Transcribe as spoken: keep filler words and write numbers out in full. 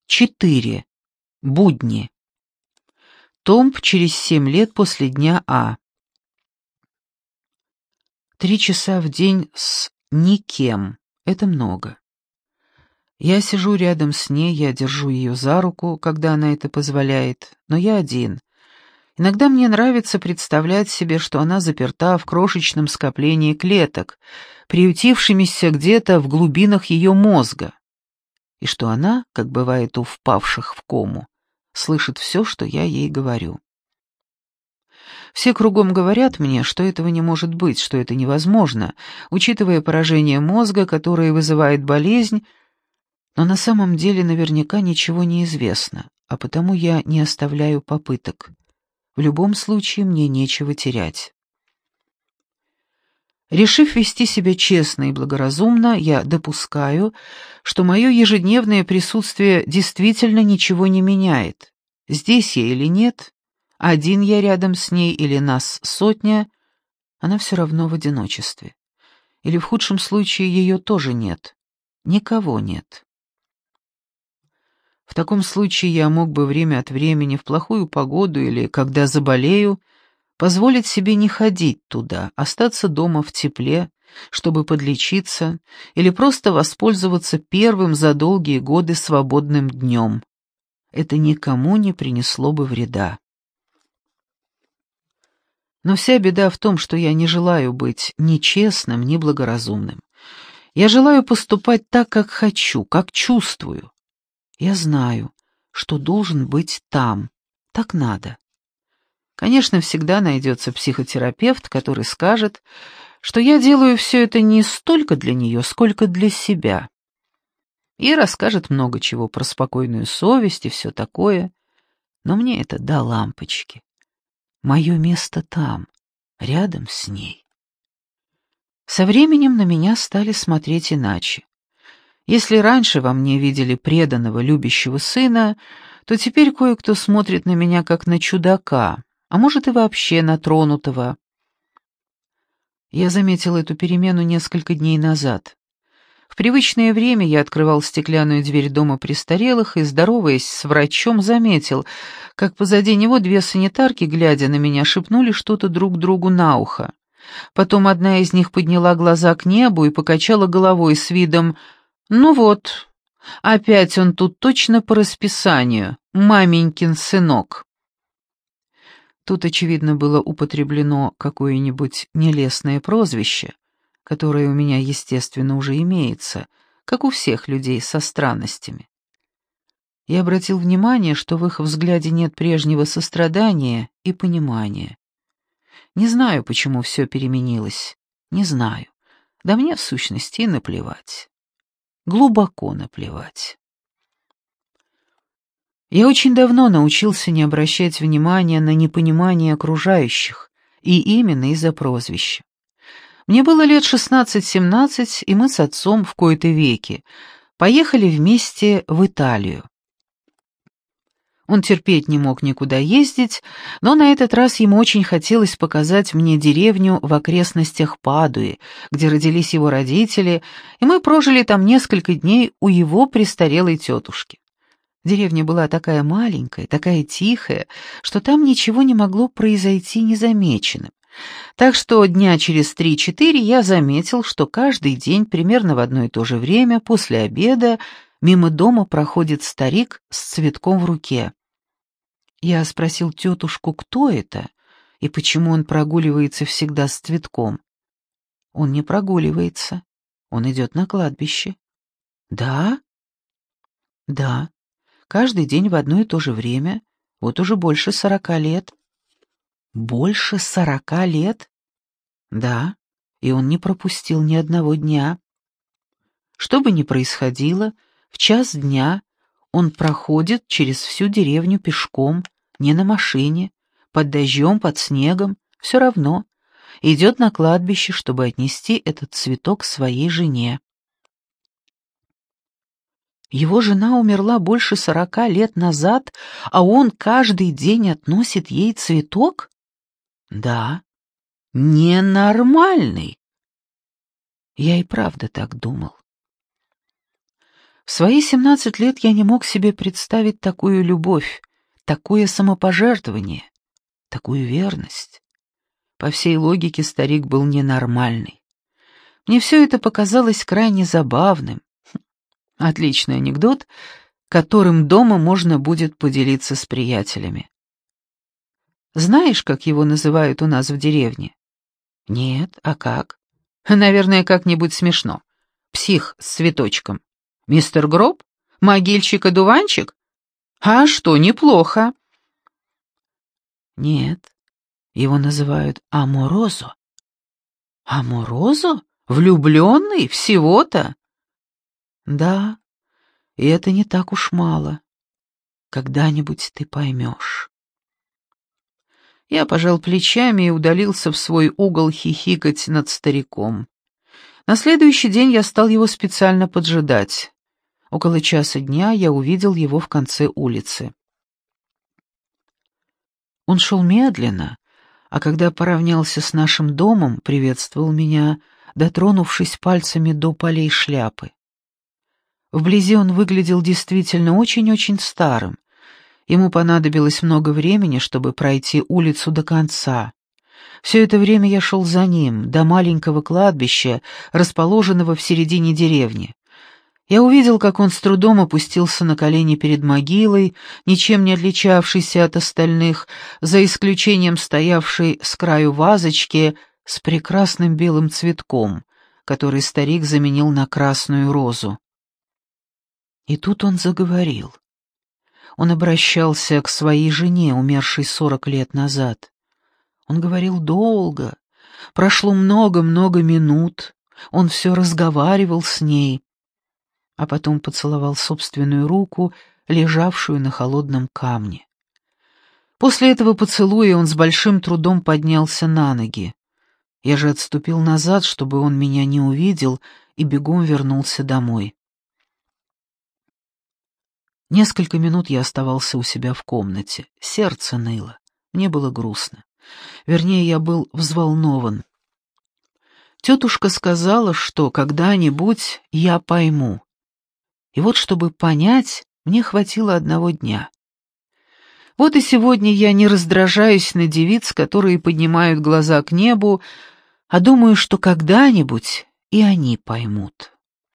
Четыре. Будни. Томб через семь лет после дня А. Три часа в день с никем. Это много. Я сижу рядом с ней, я держу ее за руку, когда она это позволяет, но я один. Иногда мне нравится представлять себе, что она заперта в крошечном скоплении клеток, приютившимися где-то в глубинах ее мозга, и что она, как бывает у впавших в кому, слышит все, что я ей говорю. Все кругом говорят мне, что этого не может быть, что это невозможно, учитывая поражение мозга, которое вызывает болезнь, но на самом деле наверняка ничего не известно, а потому я не оставляю попыток. В любом случае мне нечего терять. Решив вести себя честно и благоразумно, я допускаю, что мое ежедневное присутствие действительно ничего не меняет. Здесь я или нет, один я рядом с ней или нас сотня, она все равно в одиночестве. Или в худшем случае ее тоже нет. Никого нет. В таком случае я мог бы время от времени в плохую погоду или когда заболею позволить себе не ходить туда, остаться дома в тепле, чтобы подлечиться, или просто воспользоваться первым за долгие годы свободным днем. Это никому не принесло бы вреда. Но вся беда в том, что я не желаю быть ни честным, ни благоразумным. Я желаю поступать так, как хочу, как чувствую. Я знаю, что должен быть там. Так надо. Конечно, всегда найдется психотерапевт, который скажет, что я делаю все это не столько для нее, сколько для себя. И расскажет много чего про спокойную совесть и все такое. Но мне это до лампочки. Мое место там, рядом с ней. Со временем на меня стали смотреть иначе. Если раньше во мне видели преданного, любящего сына, то теперь кое-кто смотрит на меня как на чудака, а может и вообще на тронутого. Я заметил эту перемену несколько дней назад. В привычное время я открывал стеклянную дверь дома престарелых и, здороваясь с врачом, заметил, как позади него две санитарки, глядя на меня, шепнули что-то друг другу на ухо. Потом одна из них подняла глаза к небу и покачала головой с видом: «Ну вот, опять он тут точно по расписанию, маменькин сынок». Тут, очевидно, было употреблено какое-нибудь нелестное прозвище, которое у меня, естественно, уже имеется, как у всех людей со странностями. Я обратил внимание, что в их взгляде нет прежнего сострадания и понимания. Не знаю, почему все переменилось, не знаю. Да мне, в сущности, и наплевать. Глубоко наплевать. Я очень давно научился не обращать внимания на непонимание окружающих, и именно из-за прозвища. Мне было лет шестнадцать-семнадцать, и мы с отцом в кои-то веки поехали вместе в Италию. Он терпеть не мог никуда ездить, но на этот раз ему очень хотелось показать мне деревню в окрестностях Падуи, где родились его родители, и мы прожили там несколько дней у его престарелой тетушки. Деревня была такая маленькая, такая тихая, что там ничего не могло произойти незамеченным. Так что дня через три-четыре я заметил, что каждый день примерно в одно и то же время после обеда мимо дома проходит старик с цветком в руке. Я спросил тетушку, кто это, и почему он прогуливается всегда с цветком. Он не прогуливается, он идет на кладбище. Да? Да. Каждый день в одно и то же время, вот уже больше сорока лет. Больше сорока лет? Да, и он не пропустил ни одного дня. Что бы ни происходило, в час дня он проходит через всю деревню пешком, не на машине, под дождем, под снегом, все равно, идет на кладбище, чтобы отнести этот цветок своей жене. Его жена умерла больше сорока лет назад, а он каждый день относит ей цветок? Да, ненормальный. Я и правда так думал. В свои семнадцать лет я не мог себе представить такую любовь, такое самопожертвование, такую верность. По всей логике старик был ненормальный. Мне все это показалось крайне забавным. Отличный анекдот, которым дома можно будет поделиться с приятелями. Знаешь, как его называют у нас в деревне? Нет, а как? Наверное, как-нибудь смешно. Псих с цветочком. Мистер Гроб? Могильщик-одуванчик? А что, неплохо. Нет, его называют Аморозо. Аморозо? Влюбленный? Всего-то? Да, и это не так уж мало. Когда-нибудь ты поймешь. Я пожал плечами и удалился в свой угол хихикать над стариком. На следующий день я стал его специально поджидать. Около часа дня я увидел его в конце улицы. Он шел медленно, а когда поравнялся с нашим домом, приветствовал меня, дотронувшись пальцами до полей шляпы. Вблизи он выглядел действительно очень-очень старым. Ему понадобилось много времени, чтобы пройти улицу до конца. Все это время я шел за ним, до маленького кладбища, расположенного в середине деревни. Я увидел, как он с трудом опустился на колени перед могилой, ничем не отличавшейся от остальных, за исключением стоявшей с краю вазочки с прекрасным белым цветком, который старик заменил на красную розу. И тут он заговорил. Он обращался к своей жене, умершей сорок лет назад. Он говорил долго, прошло много-много минут, он все разговаривал с ней, а потом поцеловал собственную руку, лежавшую на холодном камне. После этого поцелуя он с большим трудом поднялся на ноги. Я же отступил назад, чтобы он меня не увидел, и бегом вернулся домой. Несколько минут я оставался у себя в комнате. Сердце ныло. Мне было грустно. Вернее, я был взволнован. Тетушка сказала, что когда-нибудь я пойму. И вот, чтобы понять, мне хватило одного дня. Вот и сегодня я не раздражаюсь на девиц, которые поднимают глаза к небу, а думаю, что когда-нибудь и они поймут.